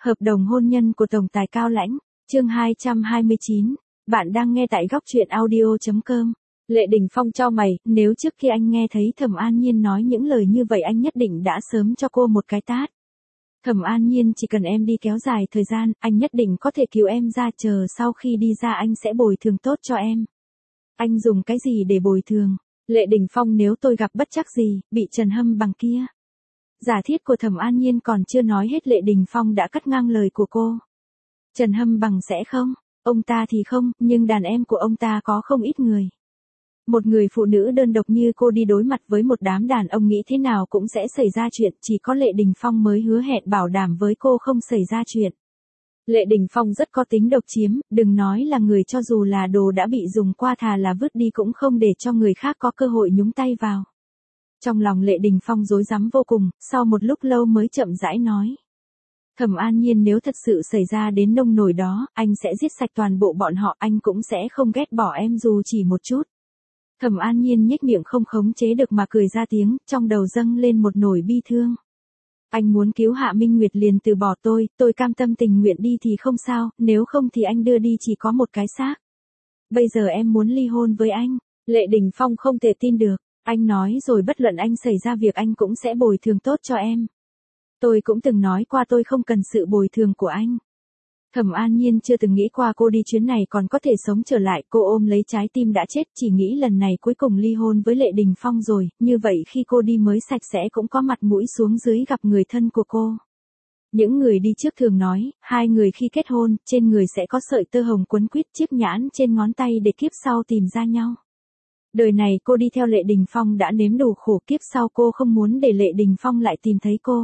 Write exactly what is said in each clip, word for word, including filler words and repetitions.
Hợp đồng hôn nhân của tổng tài Cao Lãnh, chương hai trăm hai mươi chín. Bạn đang nghe tại góc truyện audio chấm com. Lệ Đình Phong chau mày, nếu trước khi anh nghe thấy Thẩm An Nhiên nói những lời như vậy anh nhất định đã sớm cho cô một cái tát. Thẩm An Nhiên, chỉ cần em đi kéo dài thời gian, anh nhất định có thể cứu em ra, chờ sau khi đi ra anh sẽ bồi thường tốt cho em. Anh dùng cái gì để bồi thường? Lệ Đình Phong, nếu tôi gặp bất trắc gì, bị Trần Hâm Bằng kia. Giả thiết của Thẩm An Nhiên còn chưa nói hết Lệ Đình Phong đã cắt ngang lời của cô. Trần Hâm Bằng sẽ không, ông ta thì không, nhưng đàn em của ông ta có không ít người. Một người phụ nữ đơn độc như cô đi đối mặt với một đám đàn ông nghĩ thế nào cũng sẽ xảy ra chuyện, chỉ có Lệ Đình Phong mới hứa hẹn bảo đảm với cô không xảy ra chuyện. Lệ Đình Phong rất có tính độc chiếm, đừng nói là người, cho dù là đồ đã bị dùng qua thà là vứt đi cũng không để cho người khác có cơ hội nhúng tay vào. Trong lòng Lệ Đình Phong rối rắm vô cùng, sau một lúc lâu mới chậm rãi nói. Thẩm An Nhiên, nếu thật sự xảy ra đến nông nổi đó, anh sẽ giết sạch toàn bộ bọn họ, anh cũng sẽ không ghét bỏ em dù chỉ một chút. Thẩm An Nhiên nhếch miệng không khống chế được mà cười ra tiếng, trong đầu dâng lên một nỗi bi thương. Anh muốn cứu Hạ Minh Nguyệt liền từ bỏ tôi, tôi cam tâm tình nguyện đi thì không sao, nếu không thì anh đưa đi chỉ có một cái xác. Bây giờ em muốn ly hôn với anh. Lệ Đình Phong không thể tin được. Anh nói rồi, bất luận anh xảy ra việc anh cũng sẽ bồi thường tốt cho em. Tôi cũng từng nói qua tôi không cần sự bồi thường của anh. Thẩm An Nhiên chưa từng nghĩ qua cô đi chuyến này còn có thể sống trở lại, cô ôm lấy trái tim đã chết, chỉ nghĩ lần này cuối cùng ly hôn với Lệ Đình Phong rồi, như vậy khi cô đi mới sạch sẽ cũng có mặt mũi xuống dưới gặp người thân của cô. Những người đi trước thường nói, hai người khi kết hôn, trên người sẽ có sợi tơ hồng quấn quýt, chiếc nhãn trên ngón tay để kiếp sau tìm ra nhau. Đời này cô đi theo Lệ Đình Phong đã nếm đủ khổ, kiếp sau cô không muốn để Lệ Đình Phong lại tìm thấy cô.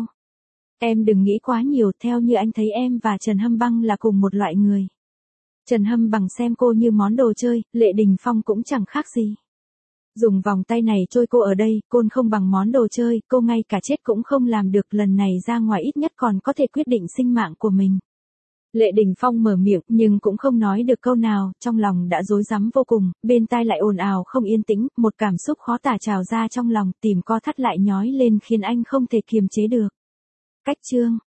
Em đừng nghĩ quá nhiều, theo như anh thấy em và Trần Hâm Băng là cùng một loại người. Trần Hâm Bằng xem cô như món đồ chơi, Lệ Đình Phong cũng chẳng khác gì. Dùng vòng tay này trôi cô ở đây, côn không bằng món đồ chơi, cô ngay cả chết cũng không làm được, lần này ra ngoài ít nhất còn có thể quyết định sinh mạng của mình. Lệ Đình Phong mở miệng nhưng cũng không nói được câu nào, trong lòng đã rối rắm vô cùng, bên tai lại ồn ào không yên tĩnh, một cảm xúc khó tả trào ra trong lòng, tìm co thắt lại nhói lên khiến anh không thể kiềm chế được. Cách chương